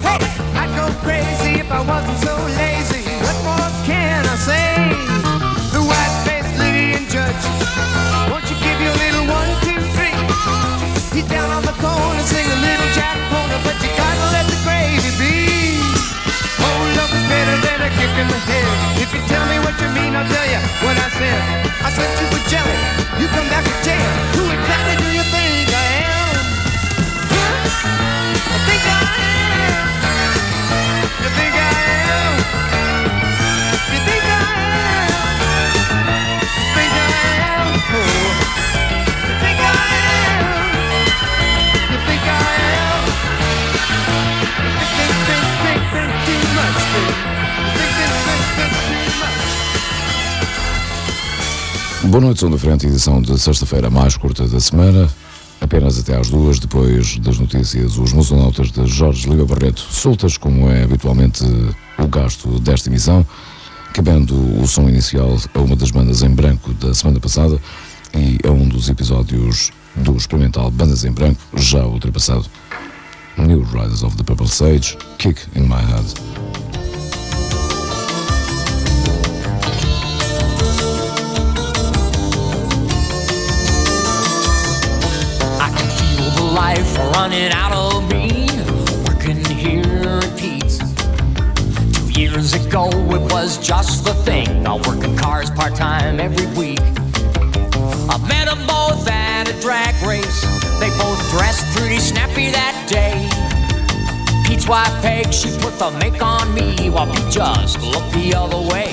Hey, I'd go crazy if I wasn't so lazy. What more can I say? The white-faced Lydian judge, won't you give your little 1, 2, 3? He's down on the corner, sing a little Jack Horner, but you gotta let the gravy be. Oh, love's better than a kick in the head. If you tell me what you mean, I'll tell you what I said. I said you were jelly, you come back to jail. Who exactly do you think I am? I think I am. You think I am? You think I am? You think I am? Oh. You think I am? You think I am? Think too much, think too much. Boa noite, Som da Frente, edição de sexta-feira mais curta da semana, apenas até às 2, depois das notícias, os musonautas de Jorge Lima Barreto, soltas como é habitualmente o gasto desta emissão, cabendo o som inicial a uma das bandas em branco da semana passada e a um dos episódios do experimental Bandas em Branco, já ultrapassado. New Riders of the Purple Sage, Kick in My Head. Life running out of me, working here at Pete's. 2 years ago it was just the thing, I working cars part-time every week. I met them both at a drag race, they both dressed pretty snappy that day. Pete's wife Peg, she put the make on me, while Pete just looked the other way.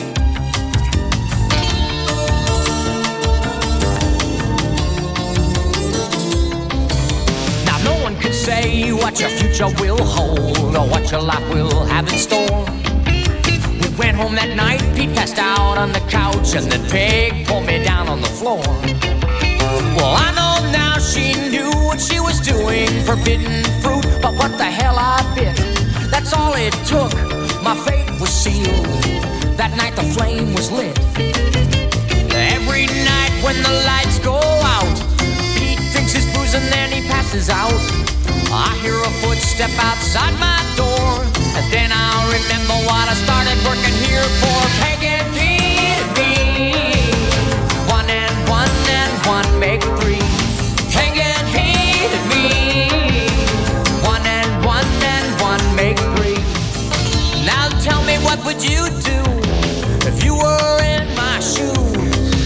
Can say what your future will hold or what your life will have in store. We went home that night, Pete passed out on the couch, and then Peg pulled me down on the floor. Well, I know now she knew what she was doing, forbidden fruit, but what the hell I bit. That's all it took, my fate was sealed. That night the flame was lit. Every night when the lights go out, Pete drinks his booze and then he passes out. I hear a footstep outside my door, and then I'll remember what I started working here for. Peg and Pete and me, 1 and 1 make 3. Peg and Pete and me, 1 and 1 make 3. Now tell me, what would you do if you were in my shoes?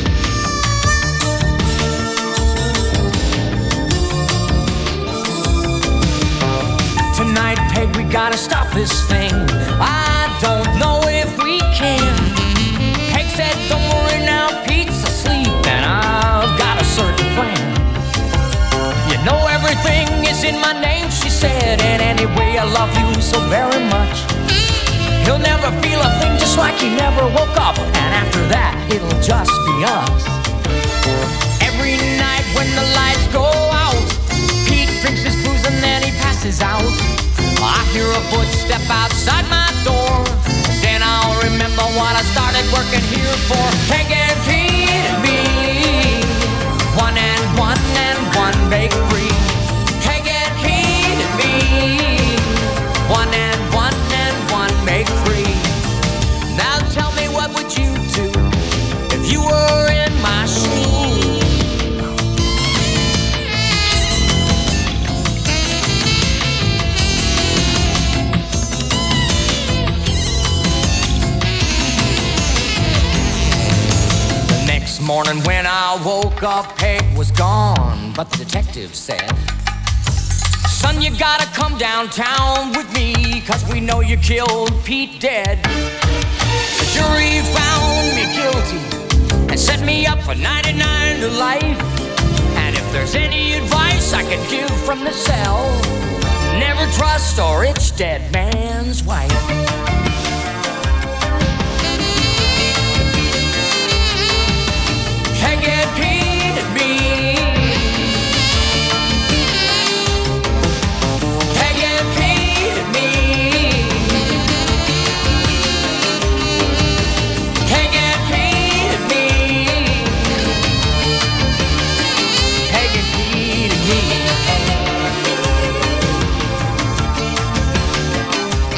Tonight, Peg, we gotta stop this thing. I don't know if we can. Peg said, don't worry now, Pete's asleep, and I've got a certain plan. You know everything is in my name, she said, and anyway I love you so very much. He'll never feel a thing, just like he never woke up, and after that, it'll just be us. Every night when the lights go out, Pete drinks his booze and then he passes out. I hear a footstep outside my door, then I'll remember what I started working here for. Peg and Pete and me, 1 and 1 make 3. Peg and Pete and me, 1 and 1 make 3. Now tell me, what would you do if you were in my shoes? Morning when I woke up, Peg was gone, but the detective said, son, you gotta come downtown with me, 'cause we know you killed Pete dead. The jury found me guilty and set me up for 99 to life. And if there's any advice I could give from the cell, never trust a rich dead man's wife. Peg and Pete and me, Peg and Pete and me, Peg and Pete and me, Peg and Pete and me.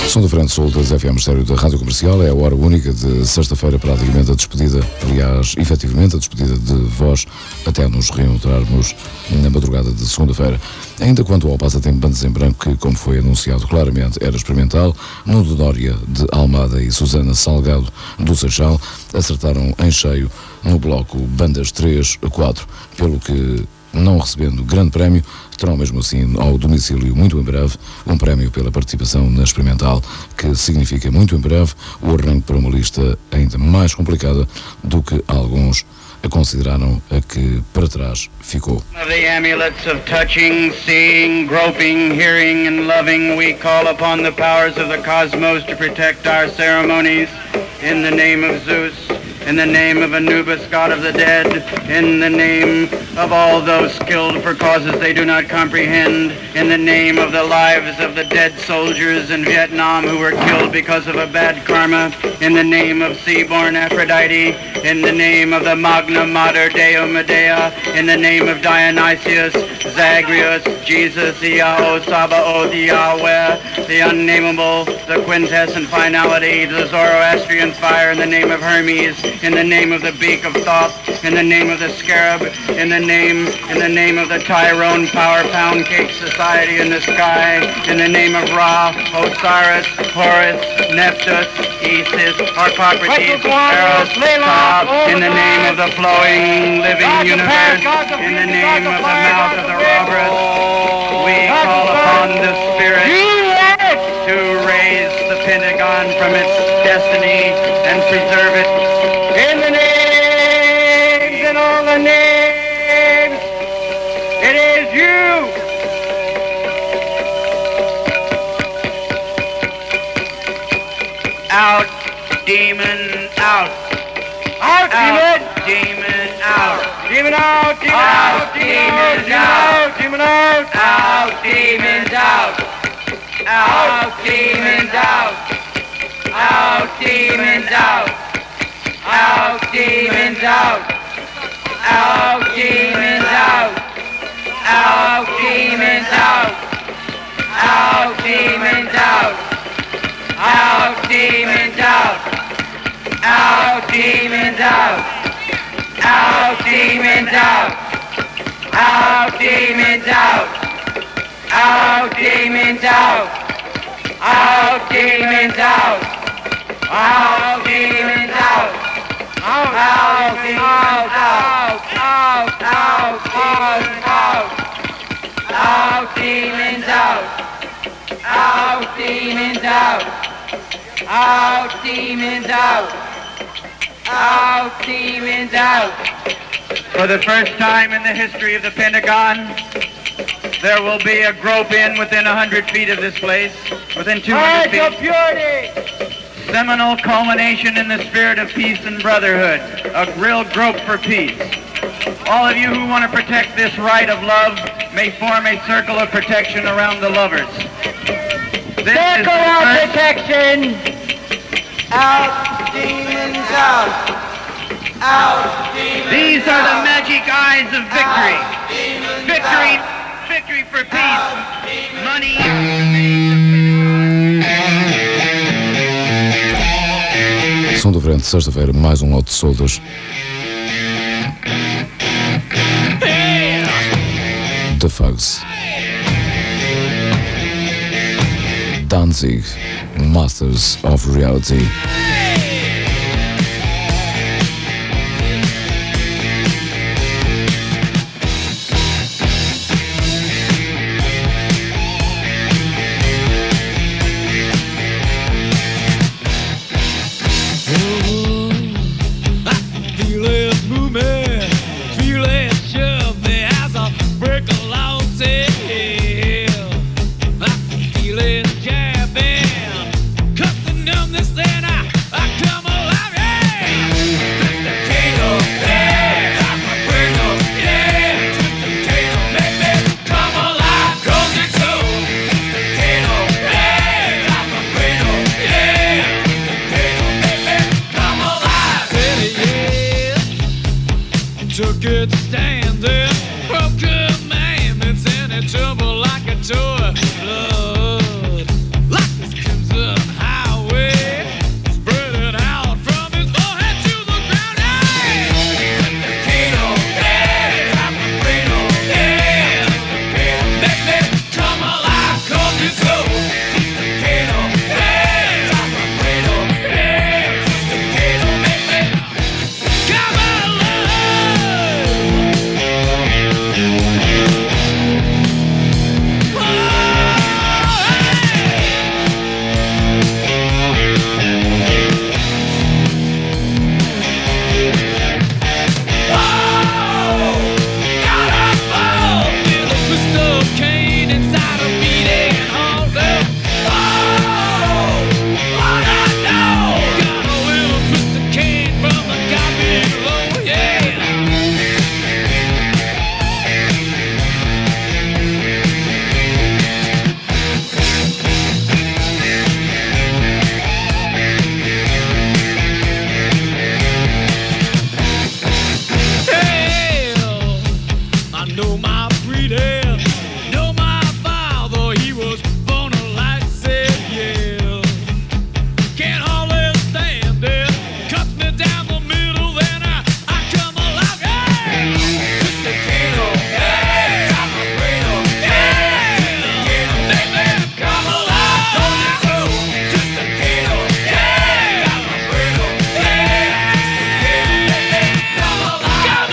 Som do Frente Sul das FM Estéreo da Rádio Comercial. É a hora única de sexta-feira, praticamente a despedida, aliás, efetivamente a despedida de vós, até nos reencontrarmos na madrugada de segunda-feira. Ainda quanto ao passatempo Bandas em Branco, que, como foi anunciado claramente, era experimental, Nuno Dória de Almada e Susana Salgado do Seixal acertaram em cheio no bloco Bandas 3 a 4, pelo que, não recebendo grande prémio, terão mesmo assim ao domicílio muito em breve um prémio pela participação na experimental, que significa muito em breve o arranque para uma lista ainda mais complicada do que alguns a consideraram a que para trás ficou. The amulets of touching, seeing, groping, hearing and loving, we call upon the powers of the cosmos to protect our ceremonies in the name of Zeus. In the name of Anubis, god of the dead, in the name of all those killed for causes they do not comprehend, in the name of the lives of the dead soldiers in Vietnam who were killed because of a bad karma, in the name of sea-born Aphrodite, in the name of the Magna Mater Deo Medea, in the name of Dionysius, Zagreus, Jesus, Iao, Sabaoth, Yahweh, the unnameable, the quintessent finality, the Zoroastrian fire, in the name of Hermes, in the name of the beak of Thoth, in the name of the scarab, in the name of the Tyrone Power Pound Cake Society in the sky, in the name of Ra, Osiris, Horus, Nephthys, Isis, Harpocrates, Eros, Ta, in the name of the flowing living universe, in the name of the mouth of the Roberus, we call upon the Spirit to raise the Pentagon from its destiny and preserve it. In the names and all the names, it is you. Out, demon, out. Out, demon, out. Demon out, demon out, demon out, demon out. Out, demons out. Out, demons out. Out, demons out. Out, demons out. Out, demons out. Out, demons out. Out, demons out. Out, demons out. Out, demons out. Out, demons out. Out, demons out. Out, demons out. Out, demons out. Out, demons out. Out, out, out, out, out, out, out, out. Out, demons out. Out, demons out. Out, demons out. Out, demons out. For the first time in the history of the Pentagon, there will be a grope-in within 100 feet of this place, within 200 feet. Purity! Seminal culmination in the spirit of peace and brotherhood, a real grope for peace. All of you who want to protect this right of love may form a circle of protection around the lovers. This circle of protection! Out, demons, out! Out, demons, these are the magic eyes of victory. Out, victory, out. Victory for peace. Out, money. Som do Frente, sexta-feira, mais um lote de soldas. The Fugs. Danzig, Masters of Reality. Feeling jabbing, cutting down this and I know my breeding, know my father, he was born a light, said yeah. Can't hardly stand it, cuts me down the middle, then I come alive, yeah. Just a kiddo, yeah. Got my burrito, yeah. Baby, come alive, don't you know? Just a kiddo, yeah. Got my burrito, yeah. Come alive, come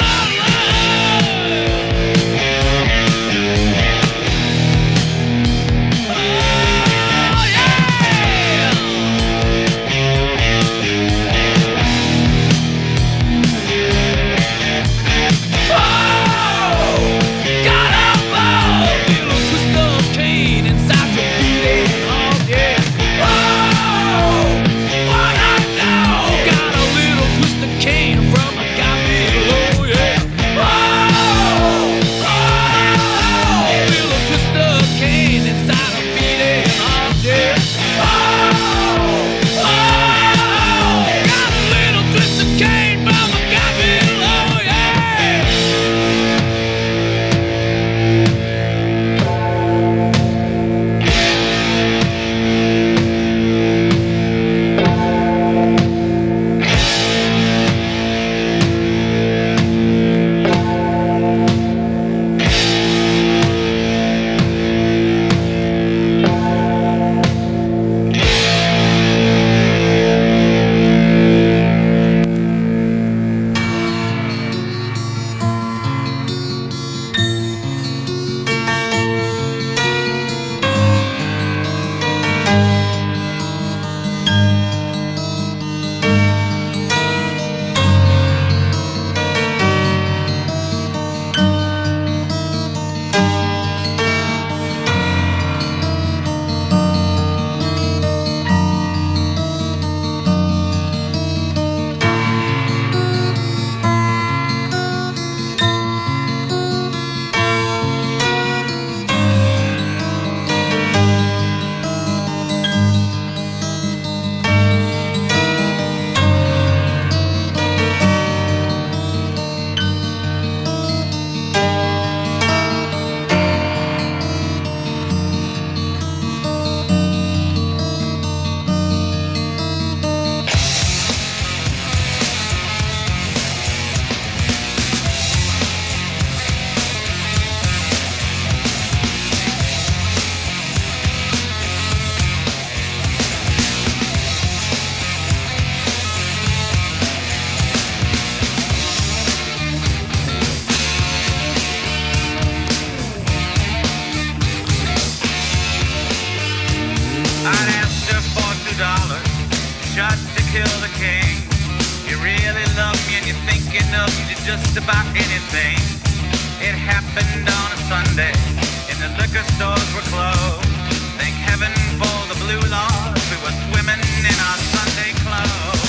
I'd ask her for $2 just to kill the king. You really love me and you're thinking of me to just about anything. It happened on a Sunday and the liquor stores were closed. Thank heaven for the blue laws. We were swimming in our Sunday clothes.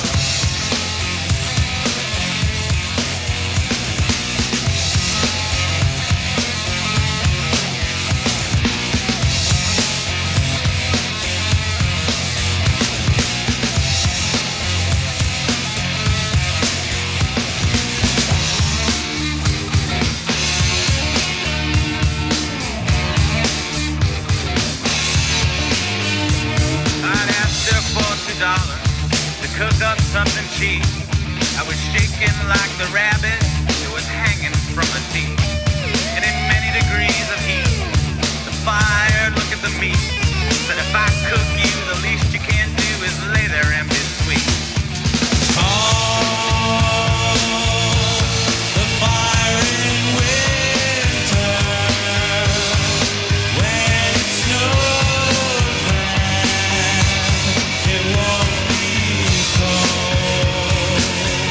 To cook up something cheap. I was shaking like the rabbit that was hanging from a seat. And in many degrees of heat, the fire, look at the meat. But if I cook you, the least you can do is lay there and be sweet. The fire in winter, when it snows, it won't be cold.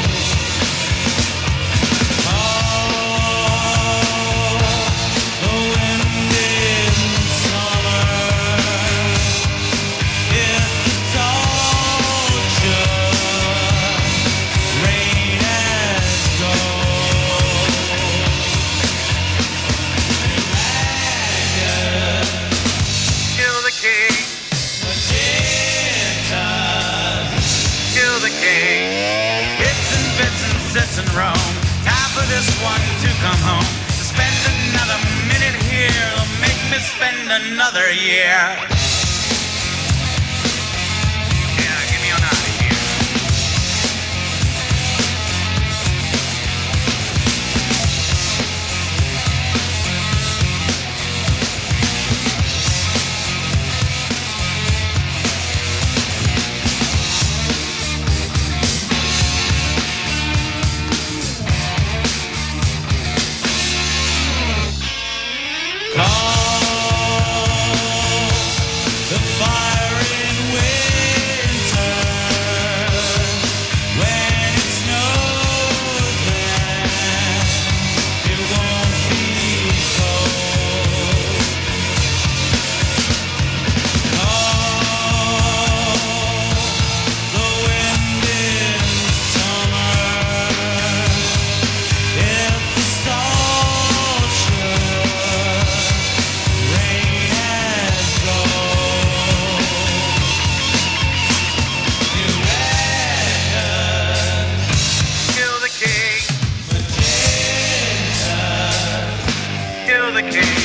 The wind in summer, if it's all just rain and gold. Kill the king, kill the king. Bits and bits and sits and roam. Time for this one to come home. To spend another spend another year. Yeah, give me on out of here. The fire in winter, when it snows, then it won't be cold. Call the wind in summer, if the salt should rain as gold. Kill the king. Kill the king.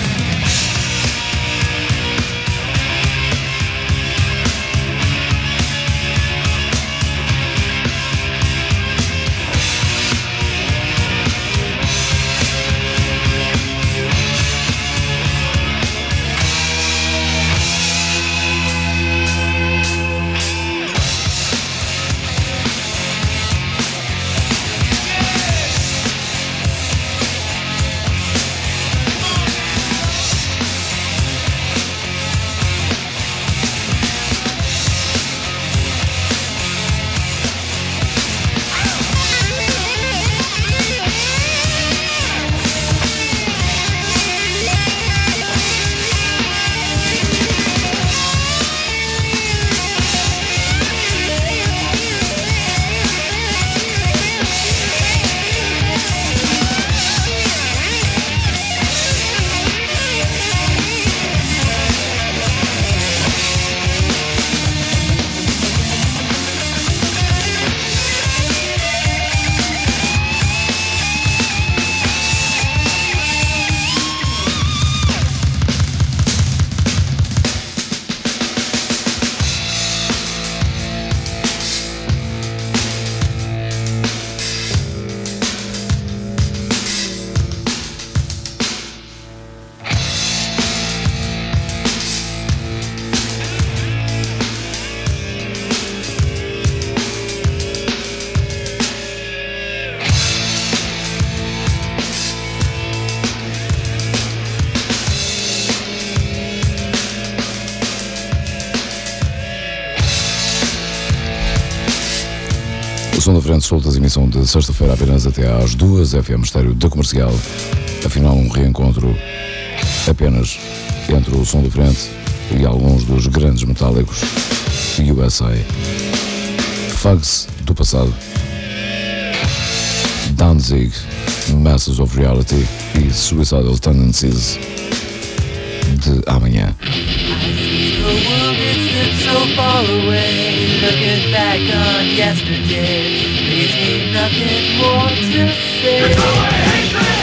O Som da Frente solta a emissão de sexta-feira apenas até às 2, FM Estéreo da Comercial. Afinal, um reencontro apenas entre o Som da Frente e alguns dos grandes metálicos USA. Fugs do passado, Danzig, Masters of Reality e Suicidal Tendencies de amanhã. The world is so far away, looking back on yesterday, leaves me nothing more to say. It's only hatred!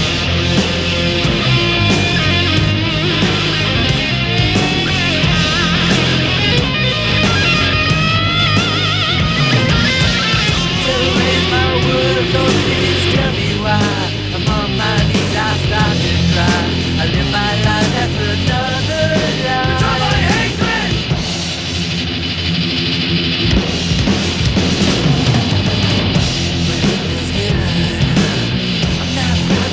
To raise my words, those please tell me why. I'm on my knees, I start to cry. I live my life as another lie. It's only hatred! I'm not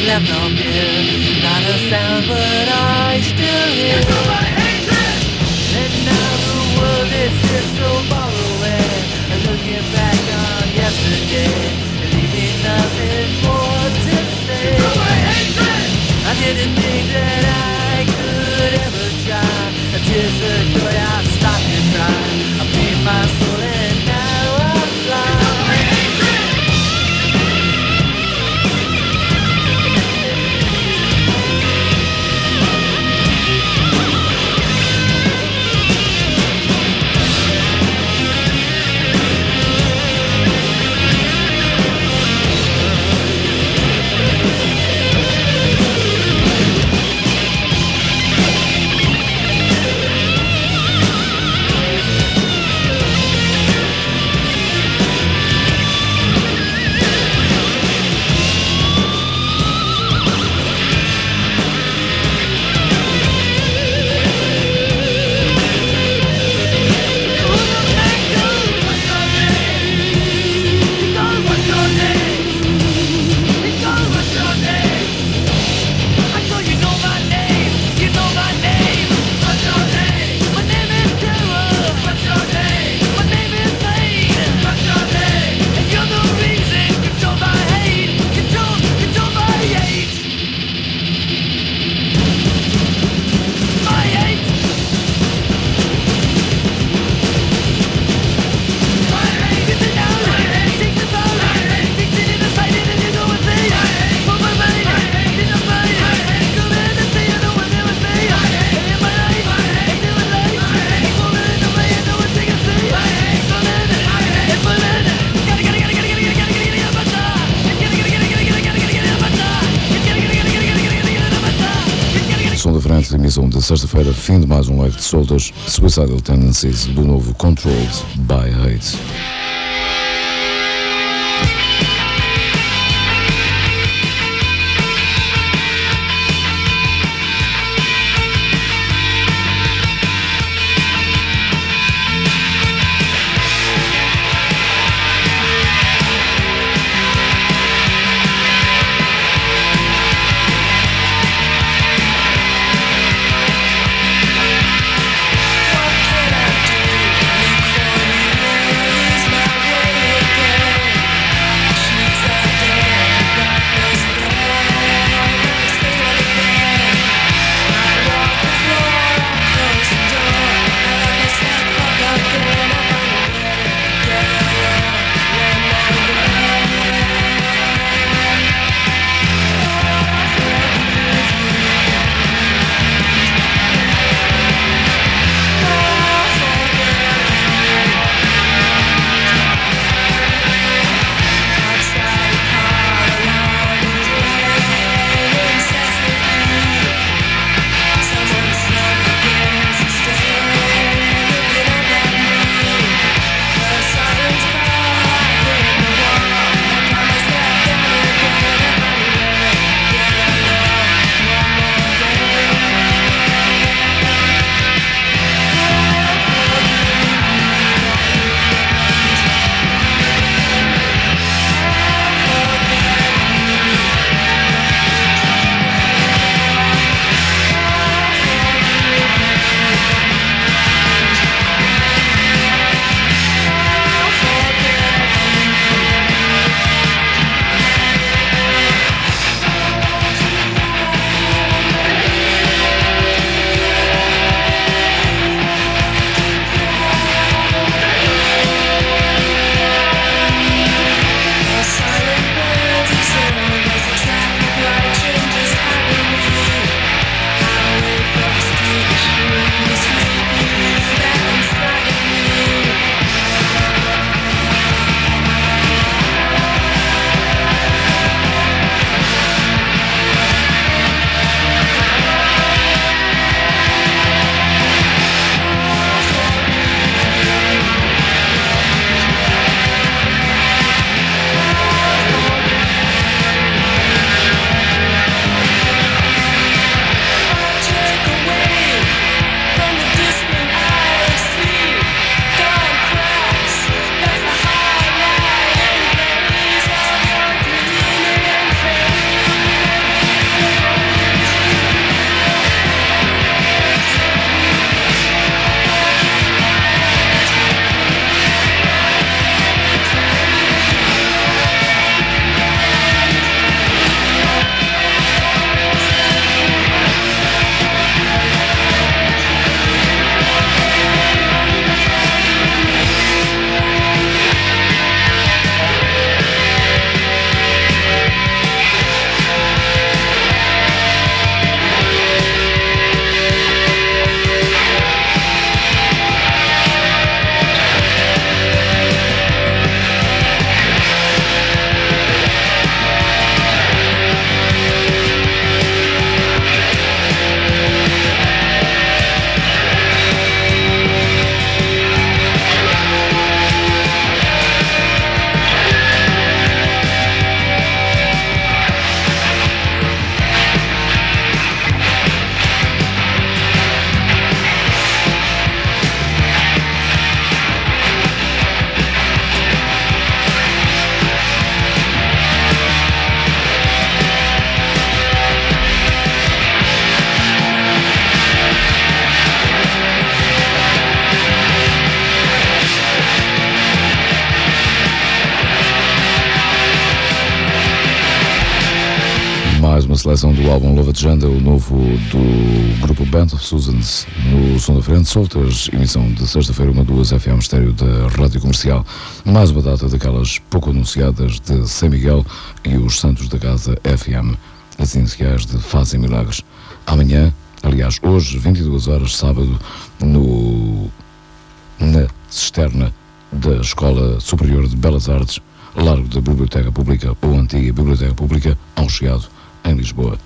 left no fear. Not a sound, but I still hear. And now the world is just so far away. And looking back on yesterday, leaving nothing more to say. I didn't think that I could ever try. Tears of joy, I stopped to cry. I paid my soul and now I'm blind. Emissão de sexta-feira, fim de mais um live de soltas, Suicidal Tendencies do novo Controlled by Hate. What can I do? Look for you, is my seleção do álbum Love Agenda, o novo do grupo Band of Susans, no som da frente, soltas, emissão de sexta-feira, 1-2 FM estéreo da Rádio Comercial. Mais uma data daquelas pouco anunciadas de São Miguel e os Santos da Casa FM, as iniciais de Fazem Milagres. Amanhã, aliás, hoje, 22 horas, sábado, na cisterna da Escola Superior de Belas Artes, largo da Biblioteca Pública ou Antiga Biblioteca Pública, ao Chiado, em Lisboa.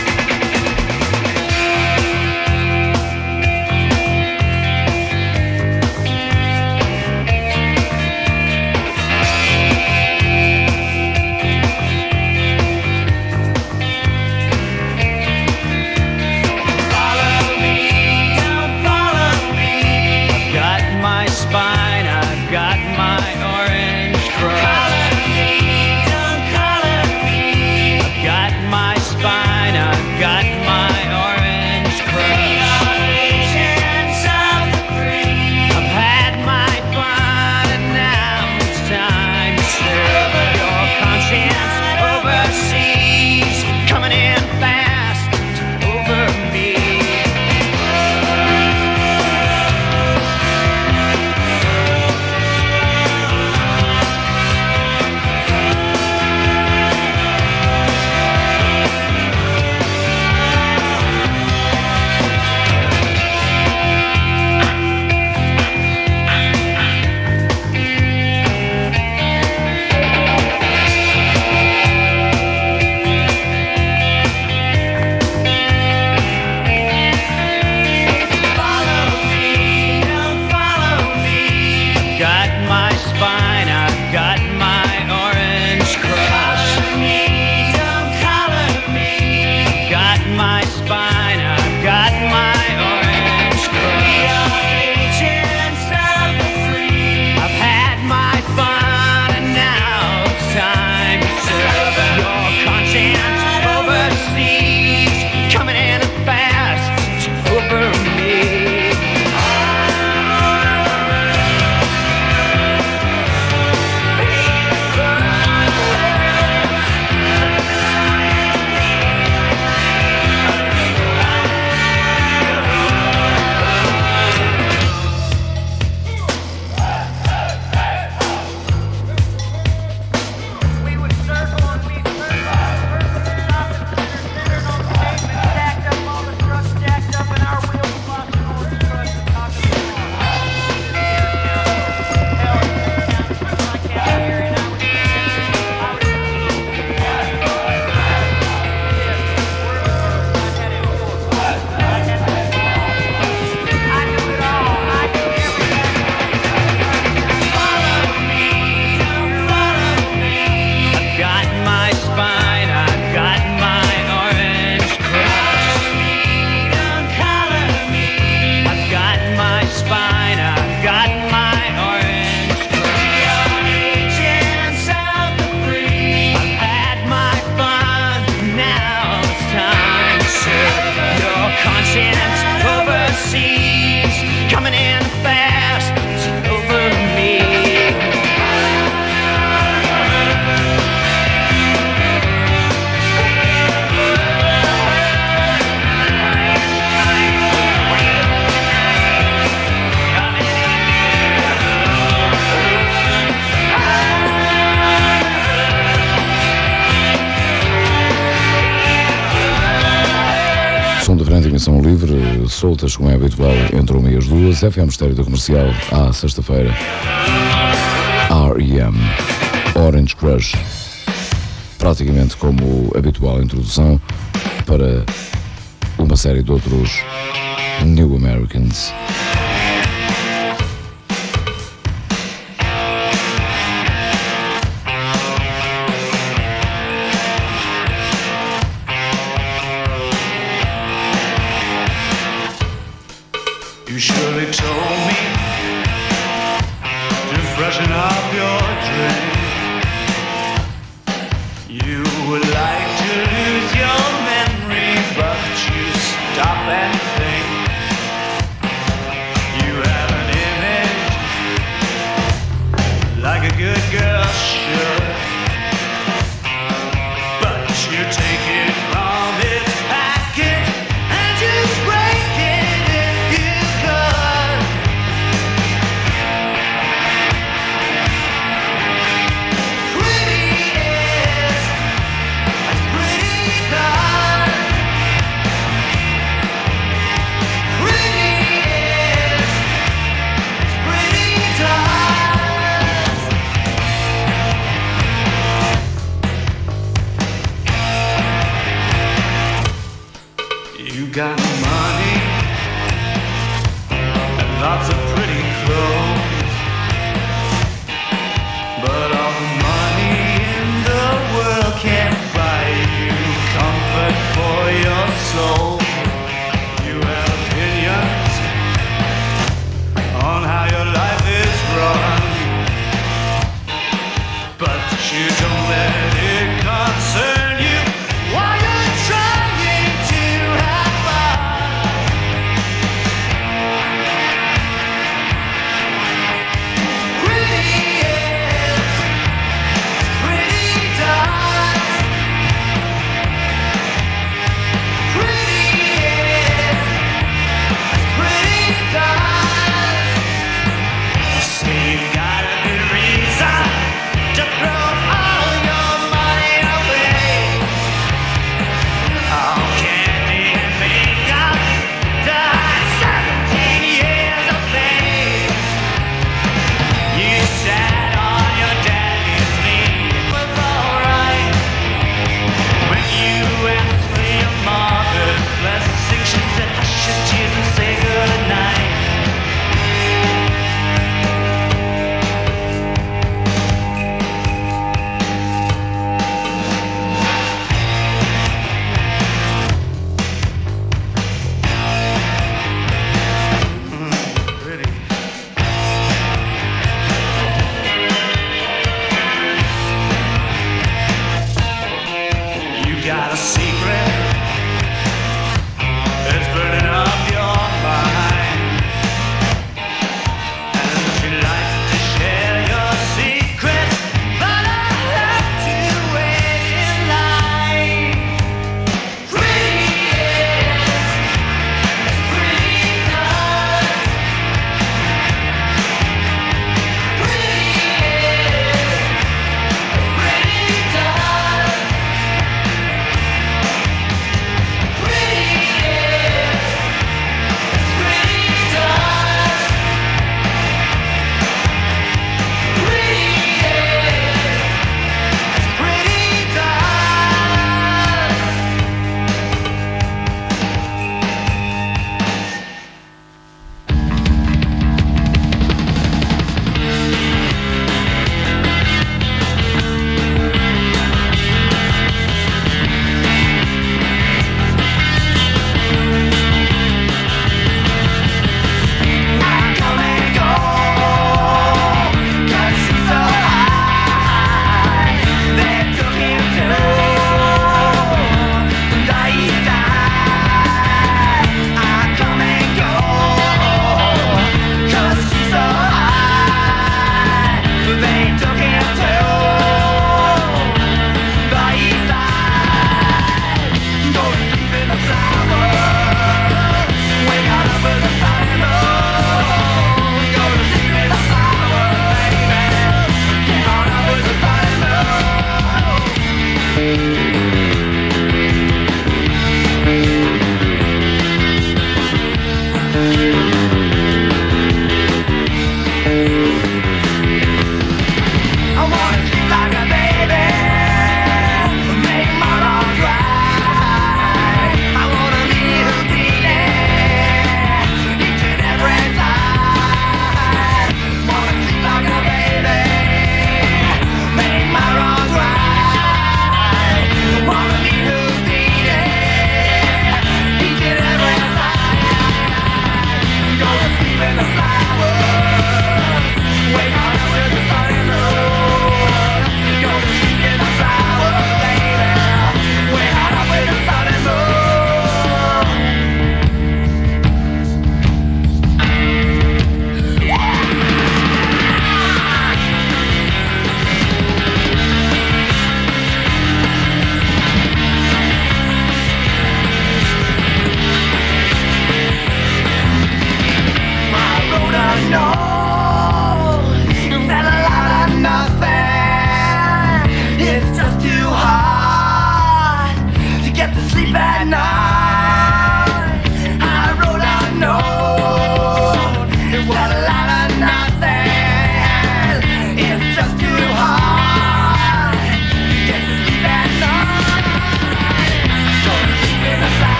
Emissão livre, soltas como é habitual entre 1 e as 2, FM Estéreo da Comercial, à sexta-feira. R.E.M. Orange Crush, praticamente como habitual introdução para uma série de outros New Americans. You surely told me to freshen up your drink. You would like to lose your memory, but you stop and think. You have an image like a good girl should, but you take it from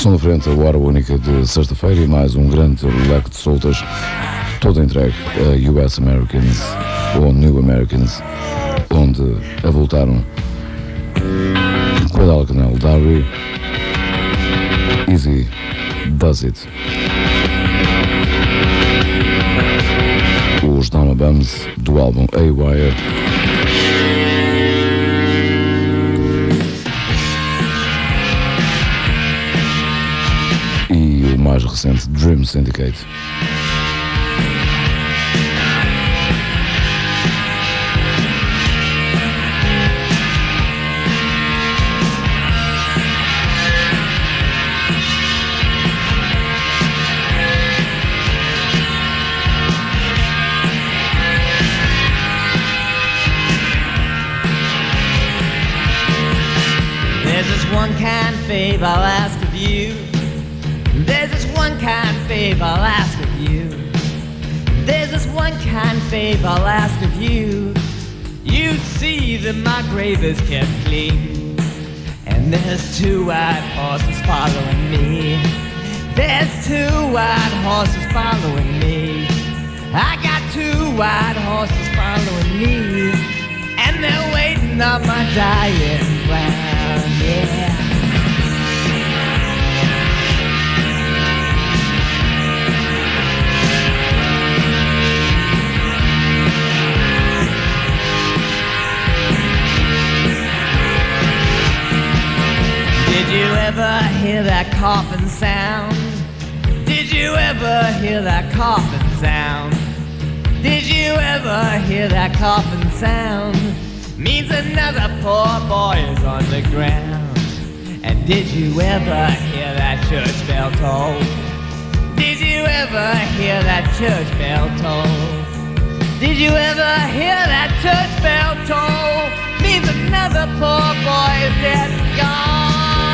Estão de frente a hora única de sexta-feira e mais um grande leque de soltas, todo entregue a US Americans ou New Americans, onde avultaram Guadalcanal Dowry, Easy Does It, os Donna Bums do álbum A-Wire e o mais recente Dream Syndicate. One kind favor I'll ask of you. There's this one kind favor I'll ask of you. There's this one kind favor I'll ask of you. You see that my grave is kept clean, and there's 2 white horses following me. There's 2 white horses following me. I got 2 white horses following me, and they're waiting on my dying ground, yeah. Did you ever hear that coffin sound? Did you ever hear that coffin sound? Did you ever hear that coffin sound? Means another poor boy is on the ground. And did you ever hear that church bell toll? Did you ever hear that church bell toll? Did you ever hear that church bell toll? Means another poor boy is dead and gone.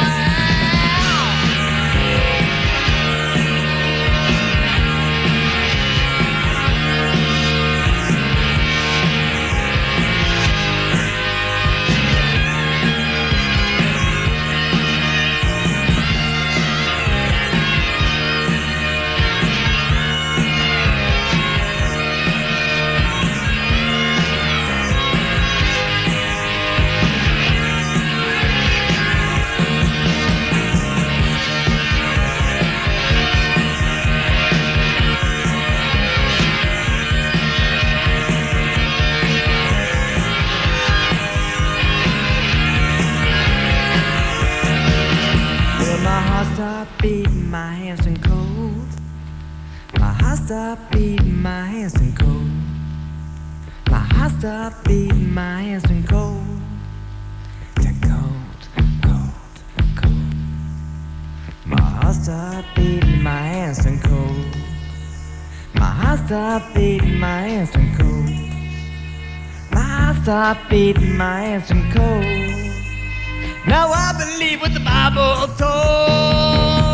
My hands turn cold. My heart stopped beating, my hands turn cold. My heart stopped beating, my hands turn cold. Turn cold, cold, cold. My heart stopped beating, my hands turn cold. My heart stopped beating, my hands turn cold. My heart stopped beating, my hands turn cold. Now I believe what the Bible told.